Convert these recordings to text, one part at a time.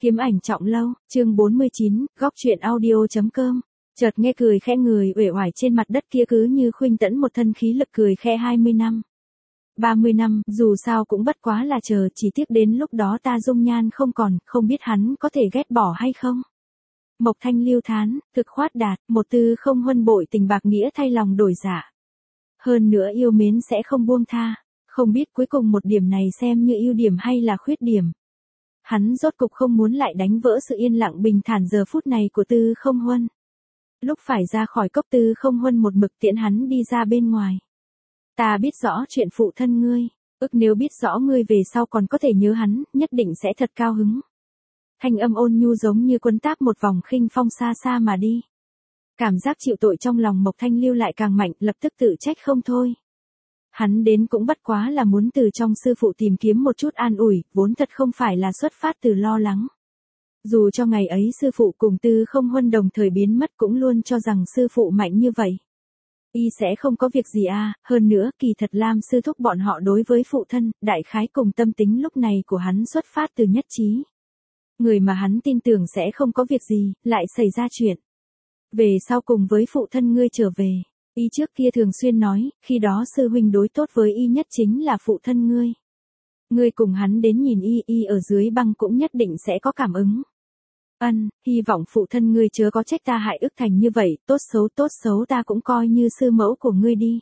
Kiếm ảnh trọng lâu, chương 49, góc truyện audio.com. Chợt nghe cười khẽ người uể oải trên mặt đất kia cứ như khuynh tẫn một thân khí lực cười khẽ 20 năm. 30 năm, dù sao cũng bất quá là chờ, chỉ tiếc đến lúc đó ta dung nhan không còn, không biết hắn có thể ghét bỏ hay không. Mộc Thanh Lưu thán, thực khoát đạt, một tư không huân bội tình bạc nghĩa thay lòng đổi dạ. Hơn nữa yêu mến sẽ không buông tha, không biết cuối cùng một điểm này xem như ưu điểm hay là khuyết điểm. Hắn rốt cục không muốn lại đánh vỡ sự yên lặng bình thản giờ phút này của Tư Không Huân. Lúc phải ra khỏi cốc Tư Không Huân một mực tiễn hắn đi ra bên ngoài. Ta biết rõ chuyện phụ thân ngươi, ước nếu biết rõ ngươi về sau còn có thể nhớ hắn, nhất định sẽ thật cao hứng. Thanh âm ôn nhu giống như quấn táp một vòng khinh phong xa xa mà đi. Cảm giác chịu tội trong lòng Mộc Thanh Lưu lại càng mạnh, lập tức tự trách không thôi. Hắn đến cũng bất quá là muốn từ trong sư phụ tìm kiếm một chút an ủi, vốn thật không phải là xuất phát từ lo lắng. Dù cho ngày ấy sư phụ cùng Tư Không Huân đồng thời biến mất cũng luôn cho rằng sư phụ mạnh như vậy. Y sẽ không có việc gì à, hơn nữa kỳ thật Lam sư thúc bọn họ đối với phụ thân, đại khái cùng tâm tính lúc này của hắn xuất phát từ nhất trí. Người mà hắn tin tưởng sẽ không có việc gì, lại xảy ra chuyện. Về sau cùng với phụ thân ngươi trở về. Y trước kia thường xuyên nói, khi đó sư huynh đối tốt với y nhất chính là phụ thân ngươi. Ngươi cùng hắn đến nhìn y ở dưới băng cũng nhất định sẽ có cảm ứng. Hy vọng phụ thân ngươi chớ có trách ta hại ức thành như vậy, tốt xấu ta cũng coi như sư mẫu của ngươi đi.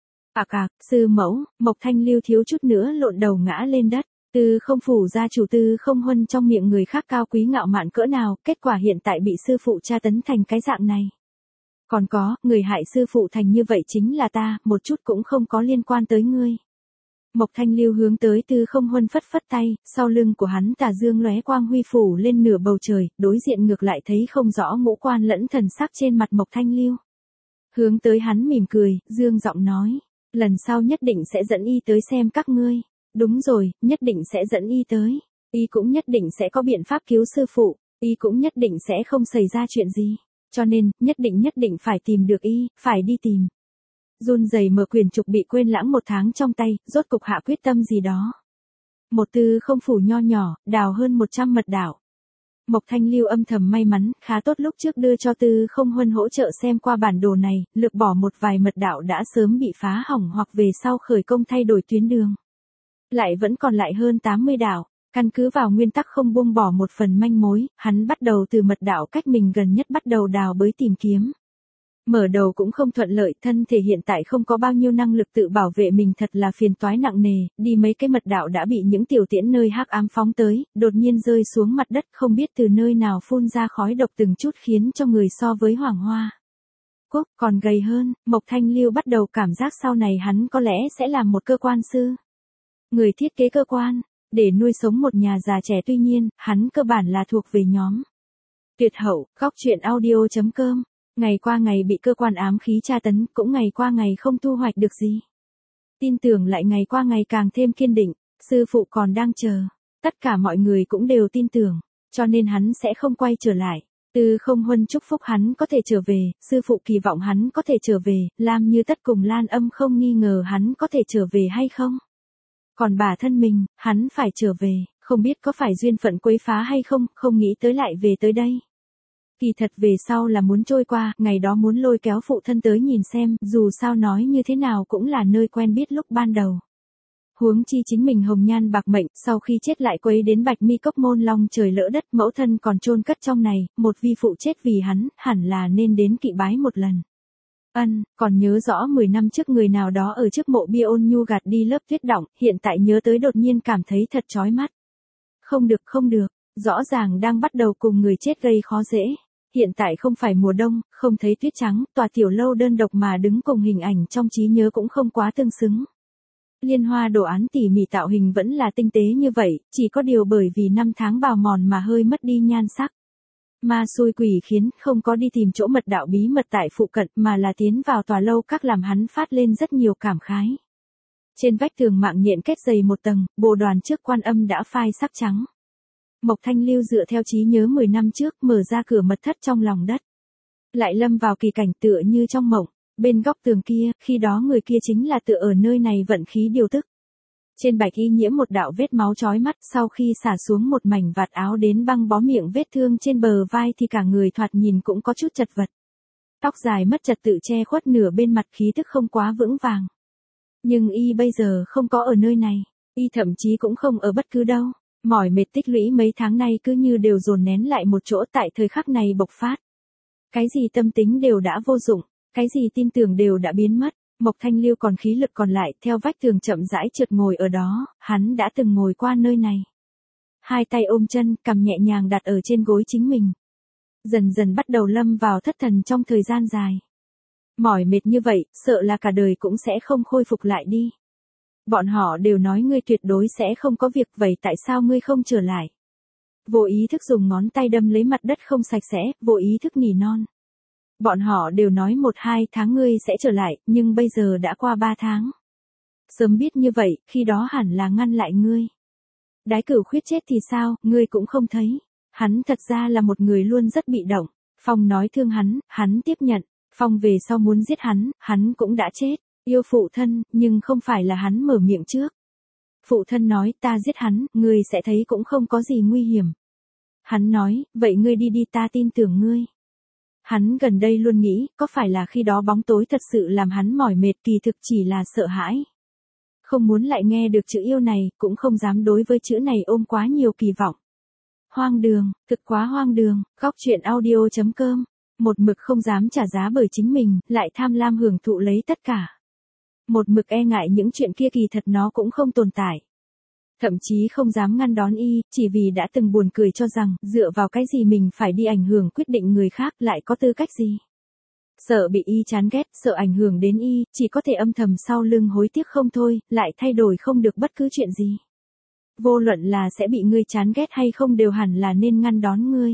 Sư mẫu, Mộc Thanh Lưu thiếu chút nữa lộn đầu ngã lên đất. Tư không phủ gia chủ Tư Không Huân trong miệng người khác cao quý ngạo mạn cỡ nào, kết quả hiện tại bị sư phụ tra tấn thành cái dạng này. Còn có, người hại sư phụ thành như vậy chính là ta, một chút cũng không có liên quan tới ngươi. Mộc Thanh Lưu hướng tới Tư Không Huân phất phất tay, sau lưng của hắn tà dương lóe quang huy phủ lên nửa bầu trời, đối diện ngược lại thấy không rõ ngũ quan lẫn thần sắc trên mặt Mộc Thanh Lưu. Hướng tới hắn mỉm cười, dương giọng nói, lần sau nhất định sẽ dẫn y tới xem các ngươi. Đúng rồi, nhất định sẽ dẫn y tới. Y cũng nhất định sẽ có biện pháp cứu sư phụ, y cũng nhất định sẽ không xảy ra chuyện gì. Cho nên, nhất định phải tìm được y, phải đi tìm. Run rẩy mở quyển trục bị quên lãng một tháng trong tay, rốt cục hạ quyết tâm gì đó. Một Tư không phủ nho nhỏ, đào hơn 100 mật đảo. Mộc Thanh Lưu âm thầm may mắn, khá tốt lúc trước đưa cho Tư Không Huân hỗ trợ xem qua bản đồ này, lược bỏ một vài mật đảo đã sớm bị phá hỏng hoặc về sau khởi công thay đổi tuyến đường. Lại vẫn còn lại hơn 80 đảo, căn cứ vào nguyên tắc không buông bỏ một phần manh mối, hắn bắt đầu từ mật đảo cách mình gần nhất bắt đầu đào bới tìm kiếm. Mở đầu cũng không thuận lợi, thân thể hiện tại không có bao nhiêu năng lực tự bảo vệ mình thật là phiền toái nặng nề, đi mấy cái mật đảo đã bị những tiểu tiễn nơi hắc ám phóng tới, đột nhiên rơi xuống mặt đất không biết từ nơi nào phun ra khói độc từng chút khiến cho người so với Hoàng Hoa Quốc còn gầy hơn. Mộc Thanh Lưu bắt đầu cảm giác sau này hắn có lẽ sẽ làm một cơ quan sư. Người thiết kế cơ quan, để nuôi sống một nhà già trẻ, tuy nhiên, hắn cơ bản là thuộc về nhóm tuyệt hậu, góc truyện audio.com. Ngày qua ngày bị cơ quan ám khí tra tấn, cũng ngày qua ngày không thu hoạch được gì. Tin tưởng lại ngày qua ngày càng thêm kiên định, sư phụ còn đang chờ. Tất cả mọi người cũng đều tin tưởng, cho nên hắn sẽ không quay trở lại. Tư Không Huân chúc phúc hắn có thể trở về, sư phụ kỳ vọng hắn có thể trở về, Lam Như Tất cùng Lan Âm không nghi ngờ hắn có thể trở về hay không. Còn bản thân mình, hắn phải trở về, không biết có phải duyên phận quấy phá hay không, không nghĩ tới lại về tới đây. Kỳ thật về sau là muốn trôi qua, ngày đó muốn lôi kéo phụ thân tới nhìn xem, dù sao nói như thế nào cũng là nơi quen biết lúc ban đầu. Huống chi chính mình hồng nhan bạc mệnh, sau khi chết lại quấy đến Bạch Mi cốc môn long trời lỡ đất, mẫu thân còn chôn cất trong này, một vi phụ chết vì hắn, hẳn là nên đến kỵ bái một lần. Còn nhớ rõ 10 năm trước người nào đó ở trước mộ bia ôn nhu gạt đi lớp tuyết đọng, hiện tại nhớ tới đột nhiên cảm thấy thật chói mắt. Không được, rõ ràng đang bắt đầu cùng người chết gây khó dễ. Hiện tại không phải mùa đông, không thấy tuyết trắng, tòa tiểu lâu đơn độc mà đứng cùng hình ảnh trong trí nhớ cũng không quá tương xứng. Liên hoa đồ án tỉ mỉ tạo hình vẫn là tinh tế như vậy, chỉ có điều bởi vì năm tháng bào mòn mà hơi mất đi nhan sắc. Ma xui quỷ khiến, không có đi tìm chỗ mật đạo bí mật tại phụ cận mà là tiến vào tòa lâu các làm hắn phát lên rất nhiều cảm khái. Trên vách tường mạng nhện kết dày một tầng, bồ đoàn trước quan âm đã phai sắc trắng. Mộc Thanh Lưu dựa theo trí nhớ 10 năm trước mở ra cửa mật thất trong lòng đất. Lại lâm vào kỳ cảnh tựa như trong mộng, bên góc tường kia, khi đó người kia chính là tựa ở nơi này vận khí điều tức. Trên bạch y nhiễm một đạo vết máu chói mắt, sau khi xả xuống một mảnh vạt áo đến băng bó miệng vết thương trên bờ vai thì cả người thoạt nhìn cũng có chút chật vật. Tóc dài mất trật tự che khuất nửa bên mặt, khí tức không quá vững vàng. Nhưng y bây giờ không có ở nơi này, y thậm chí cũng không ở bất cứ đâu. Mỏi mệt tích lũy mấy tháng nay cứ như đều dồn nén lại một chỗ, tại thời khắc này bộc phát. Cái gì tâm tính đều đã vô dụng, cái gì tin tưởng đều đã biến mất. Mộc Thanh Lưu còn khí lực còn lại, theo vách tường chậm rãi trượt ngồi ở đó, hắn đã từng ngồi qua nơi này. Hai tay ôm chân, cằm nhẹ nhàng đặt ở trên gối chính mình. Dần dần bắt đầu lâm vào thất thần trong thời gian dài. Mỏi mệt như vậy, sợ là cả đời cũng sẽ không khôi phục lại đi. Bọn họ đều nói ngươi tuyệt đối sẽ không có việc, vậy tại sao ngươi không trở lại? Vô ý thức dùng ngón tay đâm lấy mặt đất không sạch sẽ, vô ý thức nỉ non. Bọn họ đều nói 1-2 tháng ngươi sẽ trở lại, nhưng bây giờ đã qua 3 tháng. Sớm biết như vậy, khi đó hẳn là ngăn lại ngươi. Đái Cửu Khuyết chết thì sao, ngươi cũng không thấy. Hắn thật ra là một người luôn rất bị động. Phong nói thương hắn tiếp nhận. Phong về sau muốn giết hắn cũng đã chết. Yêu phụ thân, nhưng không phải là hắn mở miệng trước. Phụ thân nói ta giết hắn, ngươi sẽ thấy cũng không có gì nguy hiểm. Hắn nói, vậy ngươi đi đi, ta tin tưởng ngươi. Hắn gần đây luôn nghĩ, có phải là khi đó bóng tối thật sự làm hắn mỏi mệt, kỳ thực chỉ là sợ hãi. Không muốn lại nghe được chữ yêu này, cũng không dám đối với chữ này ôm quá nhiều kỳ vọng. Hoang đường, thực quá hoang đường. Góc truyện audio.com. Một mực không dám trả giá bởi chính mình, lại tham lam hưởng thụ lấy tất cả. Một mực e ngại những chuyện kia, kỳ thật nó cũng không tồn tại. Thậm chí không dám ngăn đón y, chỉ vì đã từng buồn cười cho rằng, dựa vào cái gì mình phải đi ảnh hưởng quyết định người khác, lại có tư cách gì. Sợ bị y chán ghét, sợ ảnh hưởng đến y, chỉ có thể âm thầm sau lưng hối tiếc không thôi, lại thay đổi không được bất cứ chuyện gì. Vô luận là sẽ bị ngươi chán ghét hay không đều hẳn là nên ngăn đón ngươi.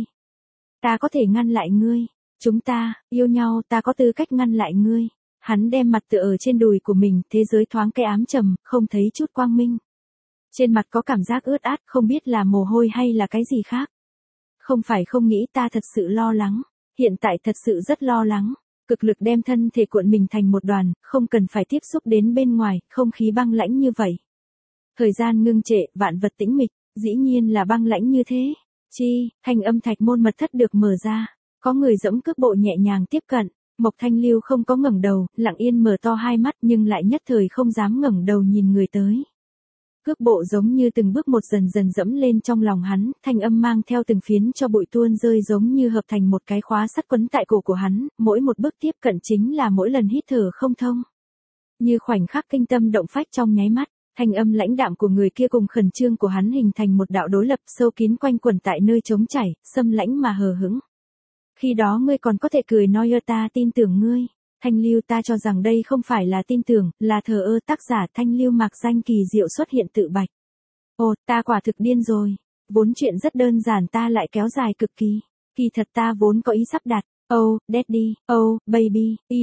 Ta có thể ngăn lại ngươi. Chúng ta, yêu nhau, ta có tư cách ngăn lại ngươi. Hắn đem mặt tựa ở trên đùi của mình, thế giới thoáng cái ám trầm, không thấy chút quang minh. Trên mặt có cảm giác ướt át, không biết là mồ hôi hay là cái gì khác. Không phải không nghĩ, ta thật sự lo lắng. Hiện tại thật sự rất lo lắng. Cực lực đem thân thể cuộn mình thành một đoàn, không cần phải tiếp xúc đến bên ngoài, không khí băng lãnh như vậy. Thời gian ngưng trệ, vạn vật tĩnh mịch, dĩ nhiên là băng lãnh như thế. Chi, thanh âm thạch môn mật thất được mở ra. Có người giẫm cước bộ nhẹ nhàng tiếp cận. Mộc Thanh Lưu không có ngẩng đầu, lặng yên mở to hai mắt nhưng lại nhất thời không dám ngẩng đầu nhìn người tới. Cước bộ giống như từng bước một dần dần dẫm lên trong lòng hắn, thanh âm mang theo từng phiến cho bụi tuôn rơi giống như hợp thành một cái khóa sắt quấn tại cổ của hắn, mỗi một bước tiếp cận chính là mỗi lần hít thở không thông. Như khoảnh khắc kinh tâm động phách trong nháy mắt, thanh âm lãnh đạm của người kia cùng khẩn trương của hắn hình thành một đạo đối lập sâu kín quanh quẩn tại nơi trống trải, xâm lãnh mà hờ hững. Khi đó ngươi còn có thể cười nói ta tin tưởng ngươi. Thanh Lưu, ta cho rằng đây không phải là tin tưởng, là thờ ơ. Tác giả Thanh Lưu Mạc Danh Kỳ Diệu xuất hiện tự bạch. Ồ, ta quả thực điên rồi. Vốn chuyện rất đơn giản ta lại kéo dài cực kỳ. Kỳ thật ta vốn có ý sắp đặt. Oh, daddy, oh, baby, I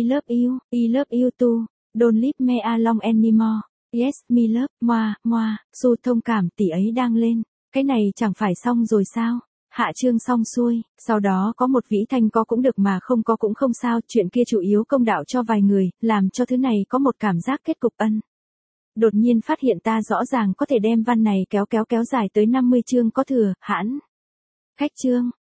love you too. Don't leave me alone anymore. Yes, me love, moa, su thông cảm tỷ ấy đang lên. Cái này chẳng phải xong rồi sao? Hạ chương xong xuôi, sau đó có một vĩ thanh có cũng được mà không có cũng không sao, chuyện kia chủ yếu công đạo cho vài người, làm cho thứ này có một cảm giác kết cục ân. Đột nhiên phát hiện ta rõ ràng có thể đem văn này kéo dài tới 50 chương có thừa, hãn. Khách chương,